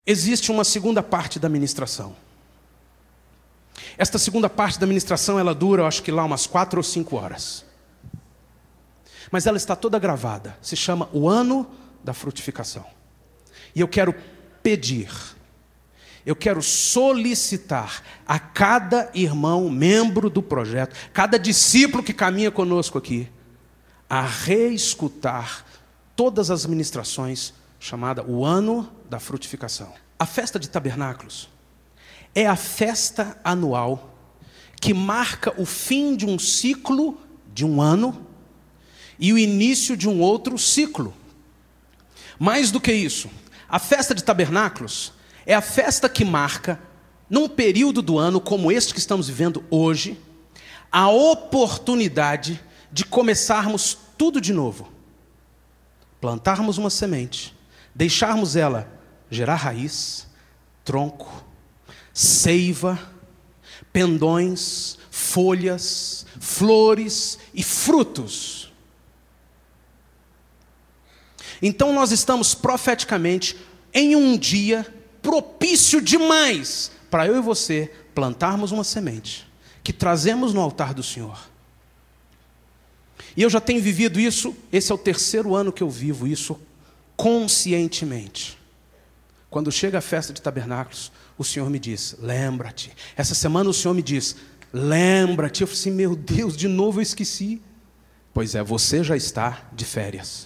Existe uma segunda parte da ministração. Esta segunda parte da ministração, ela dura, eu acho que lá umas 4 ou 5 horas. Mas ela está toda gravada. Se chama o ano da frutificação. E eu quero pedir, eu quero solicitar a cada irmão, membro do projeto, cada discípulo que caminha conosco aqui, a reescutar todas as ministrações chamada o ano da frutificação. A festa de tabernáculos é a festa anual que marca o fim de um ciclo de um ano e o início de um outro ciclo. Mais do que isso, a festa de tabernáculos é a festa que marca, num período do ano como este que estamos vivendo hoje, a oportunidade de começarmos tudo de novo. Plantarmos uma semente, deixarmos ela gerar raiz, tronco, seiva, pendões, folhas, flores e frutos. Então nós estamos profeticamente em um dia propício demais para eu e você plantarmos uma semente que trazemos no altar do Senhor. E eu já tenho vivido isso, esse é o 3º ano que eu vivo isso conscientemente. Quando chega a festa de tabernáculos, o Senhor me diz, lembra-te. Essa semana o Senhor me diz, lembra-te. Eu falei assim, meu Deus, de novo eu esqueci. Pois é, você já está de férias.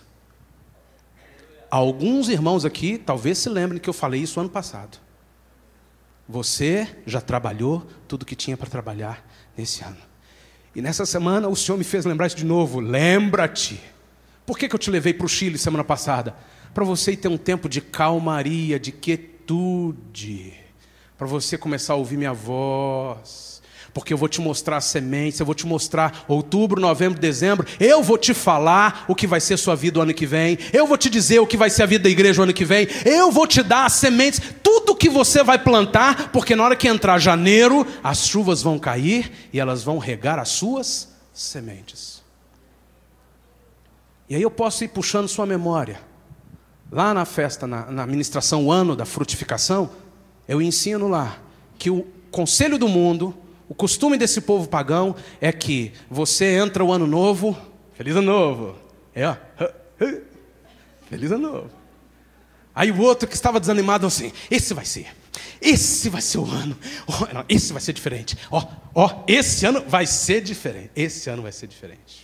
Alguns irmãos aqui talvez se lembrem que eu falei isso ano passado. Você já trabalhou tudo que tinha para trabalhar nesse ano. E nessa semana o Senhor me fez lembrar isso de novo. Lembra-te. Por que eu te levei para o Chile semana passada? Para você ir ter um tempo de calmaria, de quietude. Para você começar a ouvir minha voz. Porque eu vou te mostrar as sementes, eu vou te mostrar outubro, novembro, dezembro. Eu vou te falar o que vai ser sua vida o ano que vem. Eu vou te dizer o que vai ser a vida da igreja o ano que vem. Eu vou te dar as sementes, tudo que você vai plantar. Porque na hora que entrar janeiro, as chuvas vão cair e elas vão regar as suas sementes. E aí eu posso ir puxando sua memória. Lá na festa, na ministração, o ano da frutificação, eu ensino lá que o conselho do mundo, o costume desse povo pagão é que você entra o ano novo, feliz ano novo, feliz ano novo. Aí o outro que estava desanimado assim, esse vai ser o ano, não, esse vai ser diferente, esse ano vai ser diferente, esse ano vai ser diferente.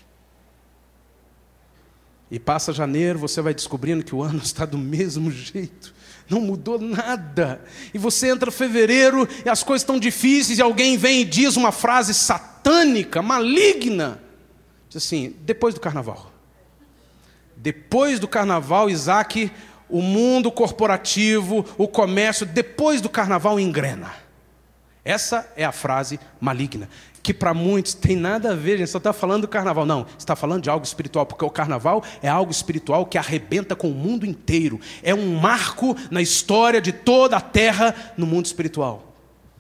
E passa janeiro, você vai descobrindo que o ano está do mesmo jeito. Não mudou nada. E você entra em fevereiro e as coisas estão difíceis e alguém vem e diz uma frase satânica, maligna. Diz assim, depois do carnaval. Depois do carnaval, Isaac, o mundo corporativo, o comércio, depois do carnaval engrena. Essa é a frase maligna. Que para muitos tem nada a ver, a gente só está falando do carnaval. Não, está falando de algo espiritual, porque o carnaval é algo espiritual que arrebenta com o mundo inteiro. É um marco na história de toda a terra no mundo espiritual.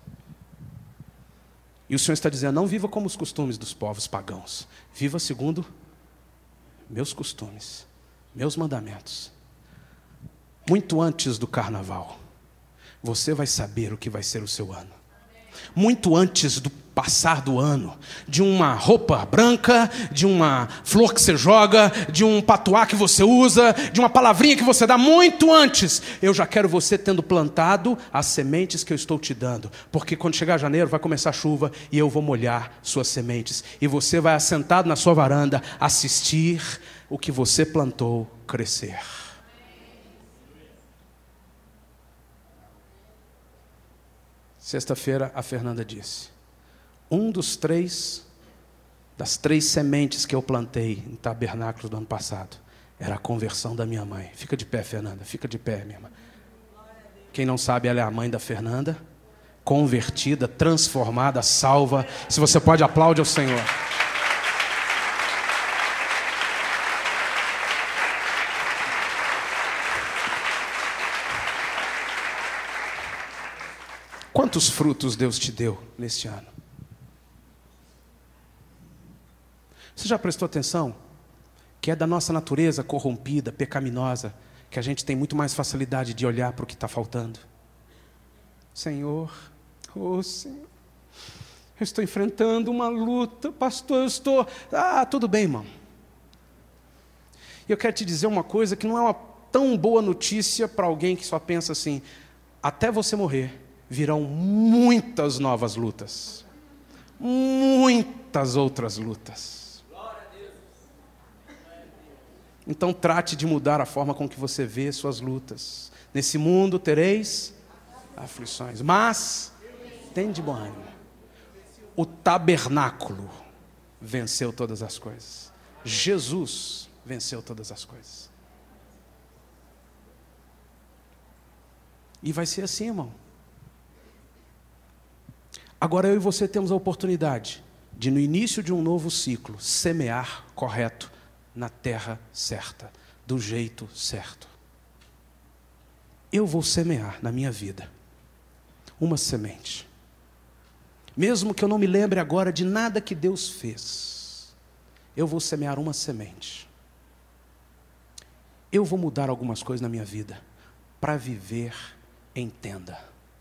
E o Senhor está dizendo, não viva como os costumes dos povos pagãos. Viva segundo meus costumes, meus mandamentos. Muito antes do carnaval, você vai saber o que vai ser o seu ano. Muito antes do passar do ano, de uma roupa branca, de uma flor que você joga, de um patuá que você usa, de uma palavrinha que você dá, muito antes, eu já quero você tendo plantado as sementes que eu estou te dando, porque quando chegar janeiro vai começar a chuva e eu vou molhar suas sementes, e você vai assentado na sua varanda assistir o que você plantou crescer. Sexta-feira a Fernanda disse, das 3 sementes que eu plantei em tabernáculos do ano passado, era a conversão da minha mãe. Fica de pé, Fernanda, fica de pé, minha irmã. Quem não sabe, ela é a mãe da Fernanda, convertida, transformada, salva. Se você pode, aplaude ao Senhor. Quantos frutos Deus te deu neste ano? Você já prestou atenção que é da nossa natureza corrompida, pecaminosa, que a gente tem muito mais facilidade de olhar para o que está faltando? Senhor, oh Senhor, eu estou enfrentando uma luta, pastor, tudo bem, irmão. E eu quero te dizer uma coisa que não é uma tão boa notícia para alguém que só pensa assim: até você morrer, virão muitas novas lutas. Muitas outras lutas. Então trate de mudar a forma com que você vê suas lutas. Nesse mundo tereis aflições, mas tem de bom ânimo. O tabernáculo venceu todas as coisas. Jesus venceu todas as coisas. E vai ser assim, irmão. Agora eu e você temos a oportunidade de, no início de um novo ciclo, semear correto na terra certa, do jeito certo. Eu vou semear na minha vida uma semente. Mesmo que eu não me lembre agora de nada que Deus fez, eu vou semear uma semente. Eu vou mudar algumas coisas na minha vida para viver em tenda.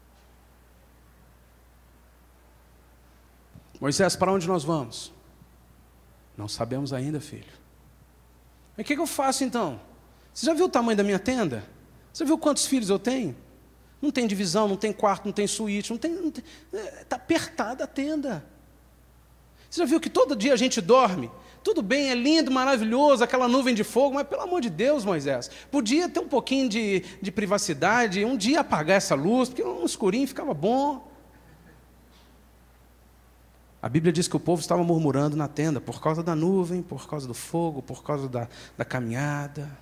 Moisés, para onde nós vamos? Não sabemos ainda, filho. Mas o que eu faço então? Você já viu o tamanho da minha tenda? Você viu quantos filhos eu tenho? Não tem divisão, não tem quarto, não tem suíte, está apertada a tenda. Você já viu que todo dia a gente dorme? Tudo bem, é lindo, maravilhoso, aquela nuvem de fogo, mas pelo amor de Deus, Moisés, podia ter um pouquinho de privacidade, um dia apagar essa luz, porque um escurinho ficava bom. A Bíblia diz que o povo estava murmurando na tenda por causa da nuvem, por causa do fogo, por causa da caminhada.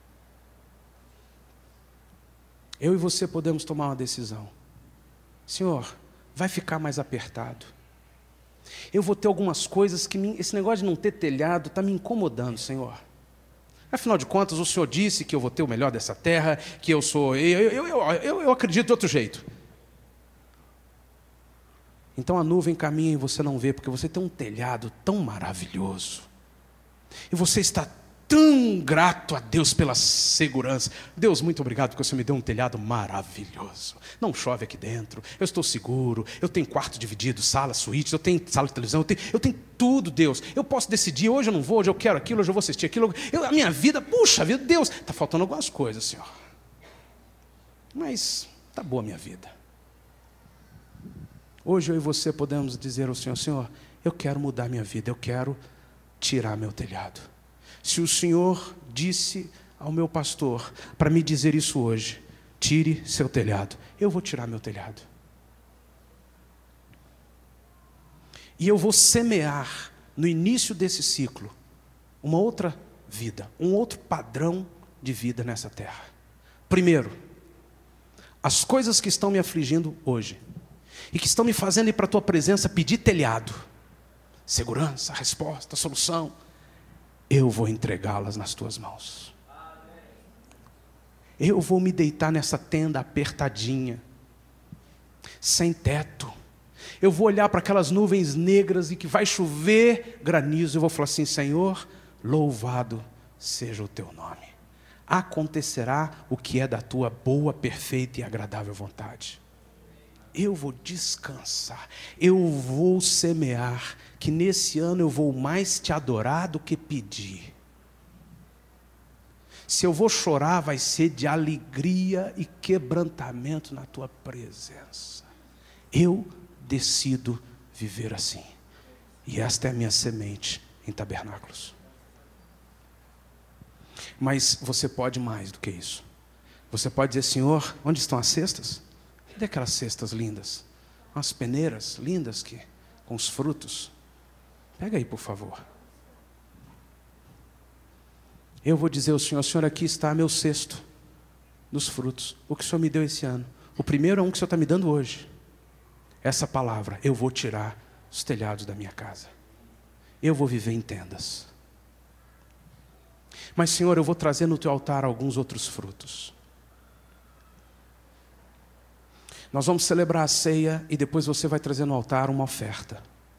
Eu e você podemos tomar uma decisão. Senhor, vai ficar mais apertado. Eu vou ter algumas coisas que esse negócio de não ter telhado está me incomodando, Senhor. Afinal de contas, o Senhor disse que eu vou ter o melhor dessa terra, que eu sou... Eu acredito de outro jeito. Então a nuvem caminha e você não vê, porque você tem um telhado tão maravilhoso. E você está tão grato a Deus pela segurança. Deus, muito obrigado porque você me deu um telhado maravilhoso. Não chove aqui dentro, eu estou seguro, eu tenho quarto dividido, sala, suíte, eu tenho sala de televisão, eu tenho tudo, Deus. Eu posso decidir, hoje eu não vou, hoje eu quero aquilo, hoje eu vou assistir aquilo. A minha vida, puxa vida, Deus, está faltando algumas coisas, Senhor. Mas está boa a minha vida. Hoje eu e você podemos dizer ao Senhor: Senhor, eu quero mudar minha vida, eu quero tirar meu telhado. Se o Senhor disse ao meu pastor para me dizer isso hoje, tire seu telhado, eu vou tirar meu telhado. E eu vou semear no início desse ciclo uma outra vida, um outro padrão de vida nessa terra. Primeiro, as coisas que estão me afligindo hoje e que estão me fazendo ir para a tua presença pedir telhado, segurança, resposta, solução, eu vou entregá-las nas tuas mãos. Eu vou me deitar nessa tenda apertadinha, sem teto. Eu vou olhar para aquelas nuvens negras e que vai chover granizo. Eu vou falar assim: Senhor, louvado seja o teu nome. Acontecerá o que é da tua boa, perfeita e agradável vontade. Eu vou descansar, eu vou semear, que nesse ano eu vou mais te adorar do que pedir. Se eu vou chorar, vai ser de alegria e quebrantamento na tua presença. Eu decido viver assim. E esta é a minha semente em tabernáculos. Mas você pode mais do que isso. Você pode dizer: Senhor, onde estão as cestas? Cadê aquelas cestas lindas? Umas peneiras lindas com os frutos. Pega aí, por favor. Eu vou dizer ao Senhor: Senhor, aqui está meu cesto dos frutos. O que o Senhor me deu esse ano. O primeiro é um que o Senhor está me dando hoje. Essa palavra: eu vou tirar os telhados da minha casa. Eu vou viver em tendas. Mas, Senhor, eu vou trazer no teu altar alguns outros frutos. Nós vamos celebrar a ceia e depois você vai trazer no altar uma oferta.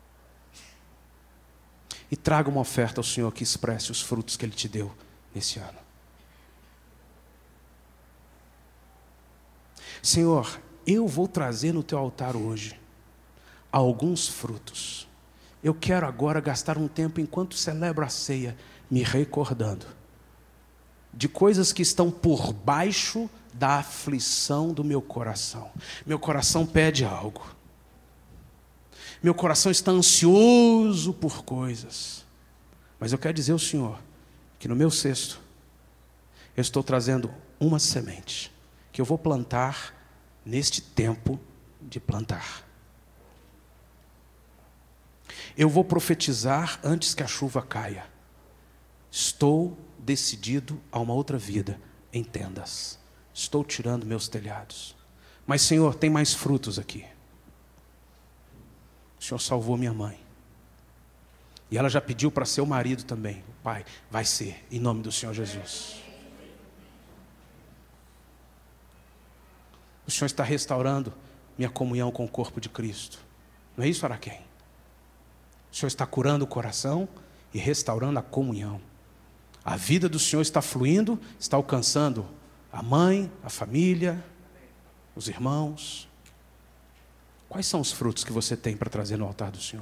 E traga uma oferta ao Senhor que expresse os frutos que Ele te deu nesse ano. Senhor, eu vou trazer no teu altar hoje alguns frutos. Eu quero agora gastar um tempo enquanto celebro a ceia, me recordando de coisas que estão por baixo da aflição do meu coração. Meu coração pede algo. Meu coração está ansioso por coisas. Mas eu quero dizer ao Senhor que no meu cesto eu estou trazendo uma semente que eu vou plantar neste tempo de plantar. Eu vou profetizar antes que a chuva caia. Estou decidido a uma outra vida em tendas. Estou tirando meus telhados. Mas, Senhor, tem mais frutos aqui. O Senhor salvou minha mãe. E ela já pediu para ser o marido também. Pai, vai ser, em nome do Senhor Jesus. O Senhor está restaurando minha comunhão com o corpo de Cristo. Não é isso, Araquém? O Senhor está curando o coração e restaurando a comunhão. A vida do Senhor está fluindo, está alcançando a mãe, a família, os irmãos. Quais são os frutos que você tem para trazer no altar do Senhor?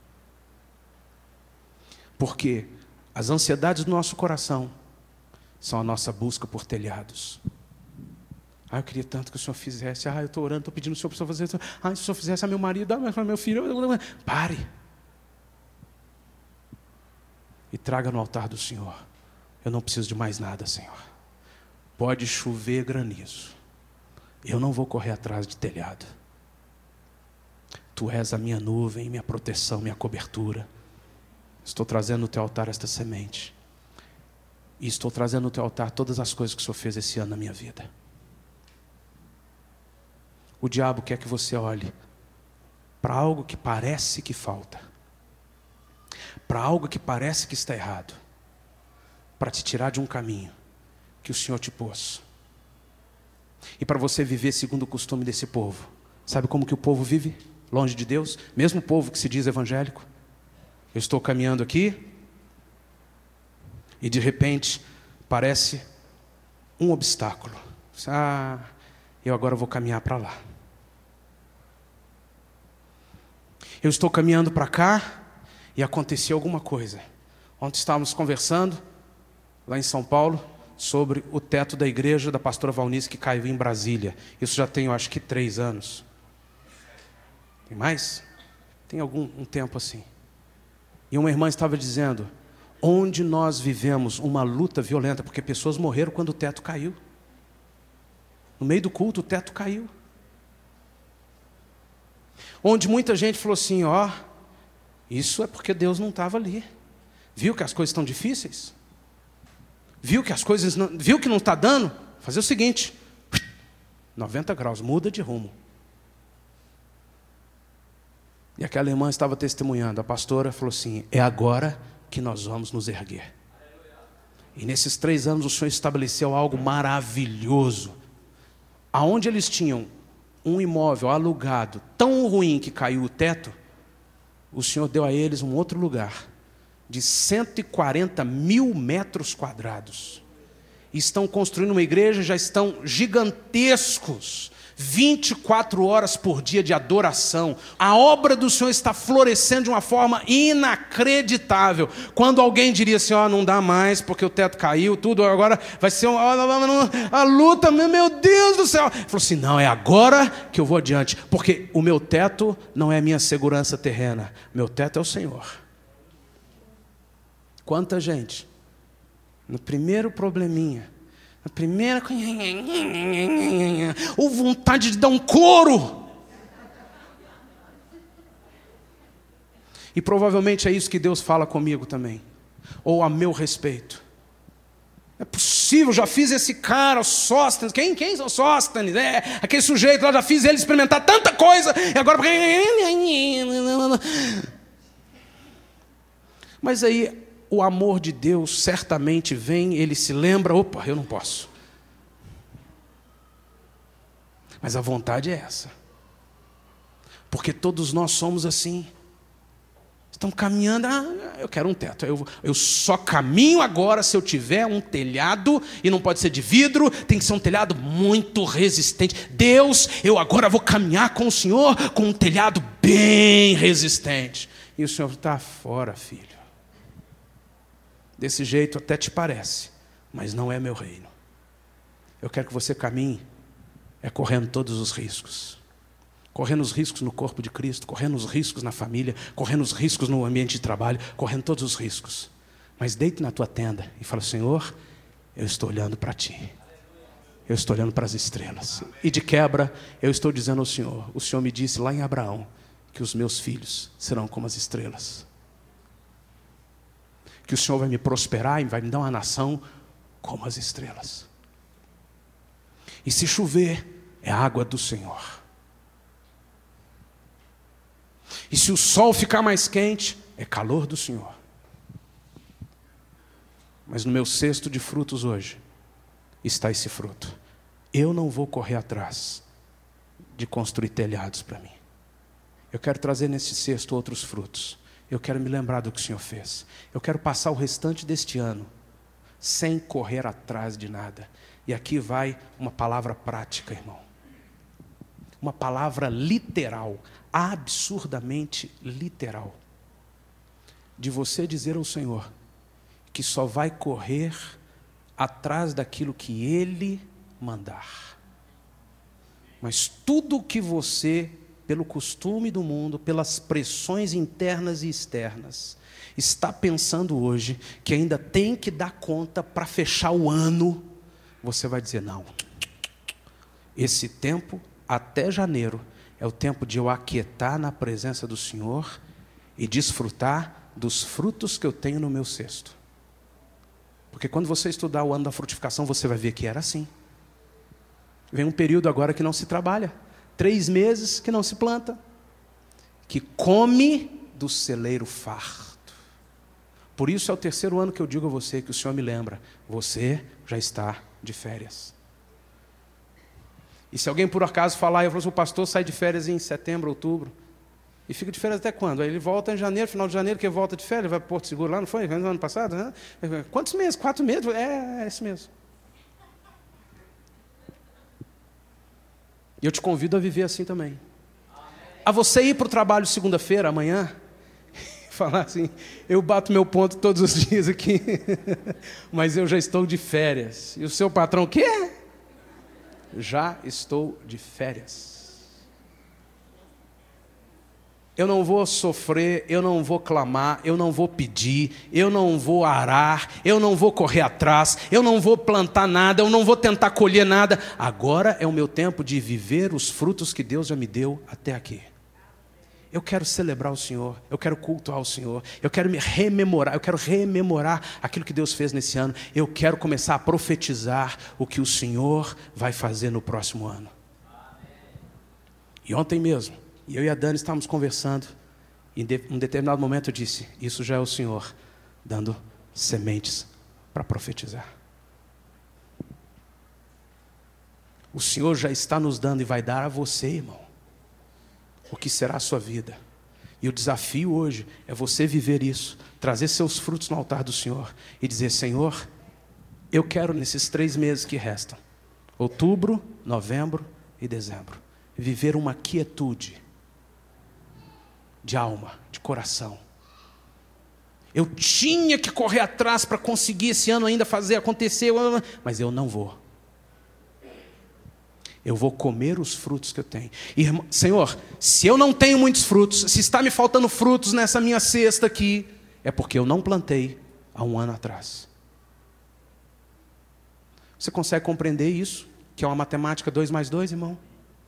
Porque as ansiedades do nosso coração são a nossa busca por telhados. Eu queria tanto que o Senhor fizesse. Eu estou orando, estou pedindo ao Senhor para o Senhor fazer. Se o Senhor fizesse a meu marido, a meu filho. Pare. E traga no altar do Senhor. Eu não preciso de mais nada, Senhor. Pode chover granizo. Eu não vou correr atrás de telhado. Tu és a minha nuvem, minha proteção, minha cobertura. Estou trazendo no teu altar esta semente. E estou trazendo no teu altar todas as coisas que o Senhor fez esse ano na minha vida. O diabo quer que você olhe para algo que parece que falta, para algo que parece que está errado, para te tirar de um caminho que o Senhor te pôs. E para você viver segundo o costume desse povo. Sabe como que o povo vive? Longe de Deus? Mesmo o povo que se diz evangélico. Eu estou caminhando aqui e de repente parece um obstáculo. Eu agora vou caminhar para lá. Eu estou caminhando para cá e aconteceu alguma coisa. Ontem estávamos conversando lá em São Paulo sobre o teto da igreja da pastora Valnice que caiu em Brasília. Isso já tem, eu acho que 3 anos. Tem mais? Tem um tempo assim. E uma irmã estava dizendo, onde nós vivemos uma luta violenta, porque pessoas morreram quando o teto caiu. No meio do culto o teto caiu. Onde muita gente falou assim, isso é porque Deus não estava ali. Viu que as coisas estão difíceis? Viu que não está dando? Fazer o seguinte, 90 graus, muda de rumo. E aquela irmã estava testemunhando, a pastora falou assim, é agora que nós vamos nos erguer. E nesses 3 anos o Senhor estabeleceu algo maravilhoso. Aonde eles tinham um imóvel alugado tão ruim que caiu o teto, o Senhor deu a eles um outro lugar de 140 mil metros quadrados. Estão construindo uma igreja, já estão gigantescos. 24 horas por dia de adoração. A obra do Senhor está florescendo de uma forma inacreditável. Quando alguém diria assim, não dá mais porque o teto caiu, tudo agora vai ser a luta, meu Deus do céu. Ele falou assim, não, é agora que eu vou adiante, porque o meu teto não é a minha segurança terrena, meu teto é o Senhor. Quanta gente, no primeiro probleminha, a primeira ou vontade de dar um couro. E provavelmente é isso que Deus fala comigo também, ou a meu respeito. É possível, já fiz esse cara, o Sóstenes. Quem é o Sóstenes? Aquele sujeito lá, já fiz ele experimentar tanta coisa, e agora... Mas aí o amor de Deus certamente vem, ele se lembra, opa, eu não posso. Mas a vontade é essa. Porque todos nós somos assim. Estão caminhando, eu quero um teto. Eu só caminho agora se eu tiver um telhado, e não pode ser de vidro, tem que ser um telhado muito resistente. Deus, eu agora vou caminhar com o Senhor com um telhado bem resistente. E o Senhor está fora, filho. Desse jeito até te parece, mas não é meu reino. Eu quero que você caminhe correndo todos os riscos. Correndo os riscos no corpo de Cristo, correndo os riscos na família, correndo os riscos no ambiente de trabalho, correndo todos os riscos. Mas deite na tua tenda e fala: Senhor, eu estou olhando para Ti. Eu estou olhando para as estrelas. E de quebra, eu estou dizendo ao Senhor: o Senhor me disse lá em Abraão que os meus filhos serão como as estrelas. Que o Senhor vai me prosperar e vai me dar uma nação como as estrelas. E se chover, é água do Senhor. E se o sol ficar mais quente, é calor do Senhor. Mas no meu cesto de frutos hoje está esse fruto. Eu não vou correr atrás de construir telhados para mim. Eu quero trazer nesse cesto outros frutos. Eu quero me lembrar do que o Senhor fez. Eu quero passar o restante deste ano sem correr atrás de nada. E aqui vai uma palavra prática, irmão. Uma palavra literal, absurdamente literal. De você dizer ao Senhor que só vai correr atrás daquilo que Ele mandar. Mas tudo que você, pelo costume do mundo, pelas pressões internas e externas, está pensando hoje que ainda tem que dar conta para fechar o ano, você vai dizer: não, esse tempo até janeiro é o tempo de eu aquietar na presença do Senhor e desfrutar dos frutos que eu tenho no meu cesto. Porque quando você estudar o ano da frutificação, você vai ver que era assim. Vem um período agora que não se trabalha, 3 meses que não se planta, que come do celeiro farto. Por isso é o 3º ano que eu digo a você, que o Senhor me lembra: você já está de férias. E se alguém por acaso falar, eu falo assim: o pastor sai de férias em setembro, outubro, e fica de férias até quando? Aí ele volta em janeiro, final de janeiro, que volta de férias, ele vai para Porto Seguro lá, não foi? No ano passado, né? Quantos meses? 4 meses? É isso mesmo. E eu te convido a viver assim também. A você ir para o trabalho segunda-feira, amanhã, e falar assim: eu bato meu ponto todos os dias aqui, mas eu já estou de férias. E o seu patrão, o quê? Já estou de férias. Eu não vou sofrer, eu não vou clamar, eu não vou pedir, eu não vou arar, eu não vou correr atrás, eu não vou plantar nada, eu não vou tentar colher nada. Agora é o meu tempo de viver os frutos que Deus já me deu até aqui. Eu quero celebrar o Senhor, eu quero cultuar o Senhor, eu quero me rememorar, eu quero rememorar aquilo que Deus fez nesse ano. Eu quero começar a profetizar o que o Senhor vai fazer no próximo ano. E ontem mesmo, eu e a Dani estávamos conversando, e em um determinado momento eu disse: isso já é o Senhor dando sementes para profetizar. O Senhor já está nos dando e vai dar a você, irmão, o que será a sua vida. E o desafio hoje é você viver isso, trazer seus frutos no altar do Senhor e dizer: Senhor, eu quero nesses 3 meses que restam, outubro, novembro e dezembro, viver uma quietude de alma, de coração. Eu tinha que correr atrás para conseguir esse ano ainda fazer acontecer, mas eu não vou. Eu vou comer os frutos que eu tenho. Irmão, Senhor, se eu não tenho muitos frutos, se está me faltando frutos nessa minha cesta aqui, é porque eu não plantei há 1 ano atrás. Você consegue compreender isso? Que é uma matemática 2 mais 2, irmão?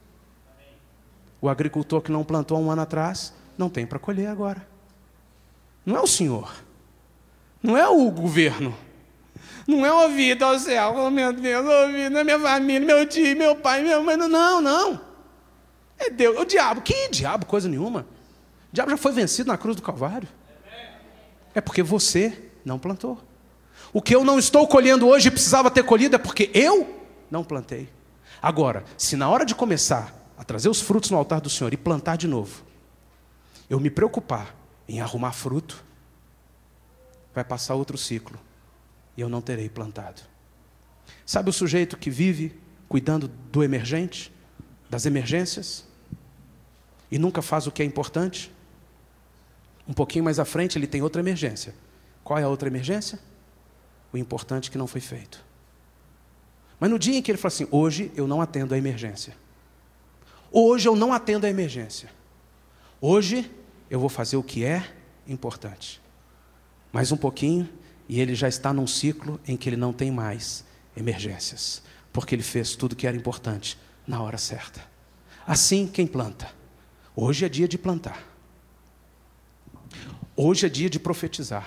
O agricultor que não plantou há 1 ano atrás, não tem para colher agora. Não é o Senhor. Não é o governo. Não é a vida ao céu, oh meu Deus, a vida, minha família, meu tio, meu pai, minha mãe, não. É Deus, o diabo, que diabo, coisa nenhuma. O diabo já foi vencido na cruz do Calvário. É porque você não plantou. O que eu não estou colhendo hoje precisava ter colhido é porque eu não plantei. Agora, se na hora de começar a trazer os frutos no altar do Senhor e plantar de novo, eu me preocupar em arrumar fruto, vai passar outro ciclo e eu não terei plantado. Sabe o sujeito que vive cuidando do emergente, das emergências, e nunca faz o que é importante? Um pouquinho mais à frente ele tem outra emergência. Qual é a outra emergência? O importante que não foi feito. Mas no dia em que ele fala assim, hoje eu não atendo a emergência. Hoje eu não atendo a emergência. Hoje eu vou fazer o que é importante. Mais um pouquinho e ele já está num ciclo em que ele não tem mais emergências. Porque ele fez tudo que era importante na hora certa. Assim quem planta. Hoje é dia de plantar. Hoje é dia de profetizar.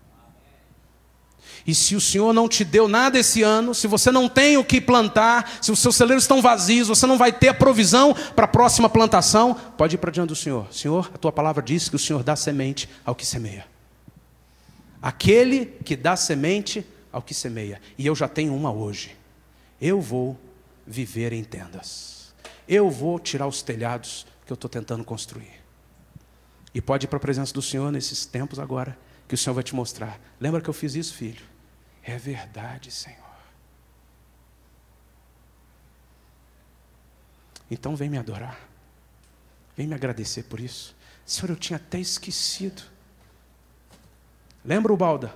E se o Senhor não te deu nada esse ano, se você não tem o que plantar, se os seus celeiros estão vazios, você não vai ter a provisão para a próxima plantação, pode ir para diante do Senhor. Senhor, a tua palavra diz que o Senhor dá semente ao que semeia. Aquele que dá semente ao que semeia. E eu já tenho uma hoje. Eu vou viver em tendas. Eu vou tirar os telhados que eu estou tentando construir. E pode ir para a presença do Senhor nesses tempos agora, que o Senhor vai te mostrar. Lembra que eu fiz isso, filho? É verdade, Senhor. Então vem me adorar. Vem me agradecer por isso. Senhor, eu tinha até esquecido. Lembra, Ubalda?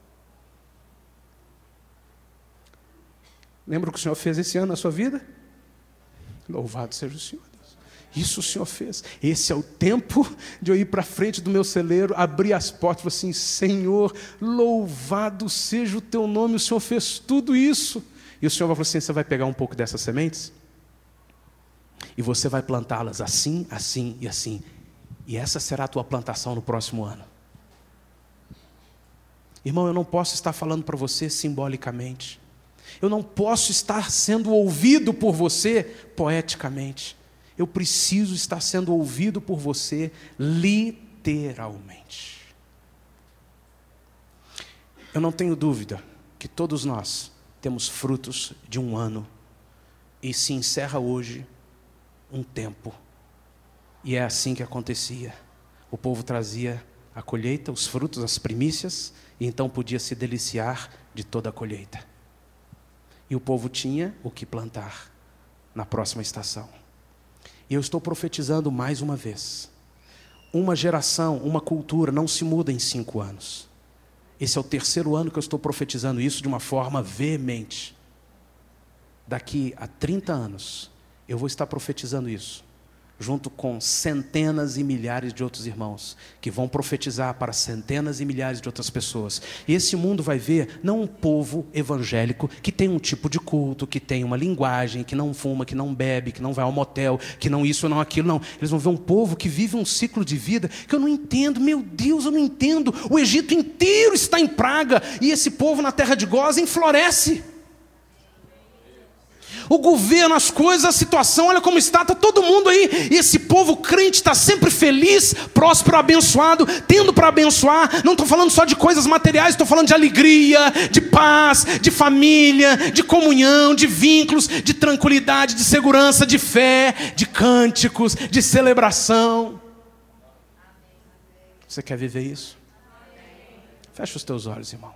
Lembra o que o Senhor fez esse ano na sua vida? Louvado seja o Senhor. Isso o Senhor fez. Esse é o tempo de eu ir para frente do meu celeiro, abrir as portas e falar assim, Senhor, louvado seja o teu nome, o Senhor fez tudo isso. E o Senhor vai falar assim, você vai pegar um pouco dessas sementes e você vai plantá-las assim, assim e assim. E essa será a tua plantação no próximo ano. Irmão, eu não posso estar falando para você simbolicamente. Eu não posso estar sendo ouvido por você poeticamente. Eu preciso estar sendo ouvido por você literalmente. Eu não tenho dúvida que todos nós temos frutos de um ano e se encerra hoje um tempo. E é assim que acontecia. O povo trazia a colheita, os frutos, as primícias, e então podia se deliciar de toda a colheita. E o povo tinha o que plantar na próxima estação. E eu estou profetizando mais uma vez. Uma geração, uma cultura não se muda em 5 anos. Esse é o 3º ano que eu estou profetizando isso de uma forma veemente. Daqui a 30 anos, eu vou estar profetizando isso, junto com centenas e milhares de outros irmãos, que vão profetizar para centenas e milhares de outras pessoas. E esse mundo vai ver, não um povo evangélico, que tem um tipo de culto, que tem uma linguagem, que não fuma, que não bebe, que não vai ao motel, que não isso, não aquilo, não. Eles vão ver um povo que vive um ciclo de vida, que eu não entendo, meu Deus, eu não entendo. O Egito inteiro está em praga, e esse povo na terra de Gósen floresce. O governo, as coisas, a situação, olha como está todo mundo aí. E esse povo crente está sempre feliz, próspero, abençoado, tendo para abençoar. Não estou falando só de coisas materiais, estou falando de alegria, de paz, de família, de comunhão, de vínculos, de tranquilidade, de segurança, de fé, de cânticos, de celebração. Você quer viver isso? Fecha os teus olhos, irmão.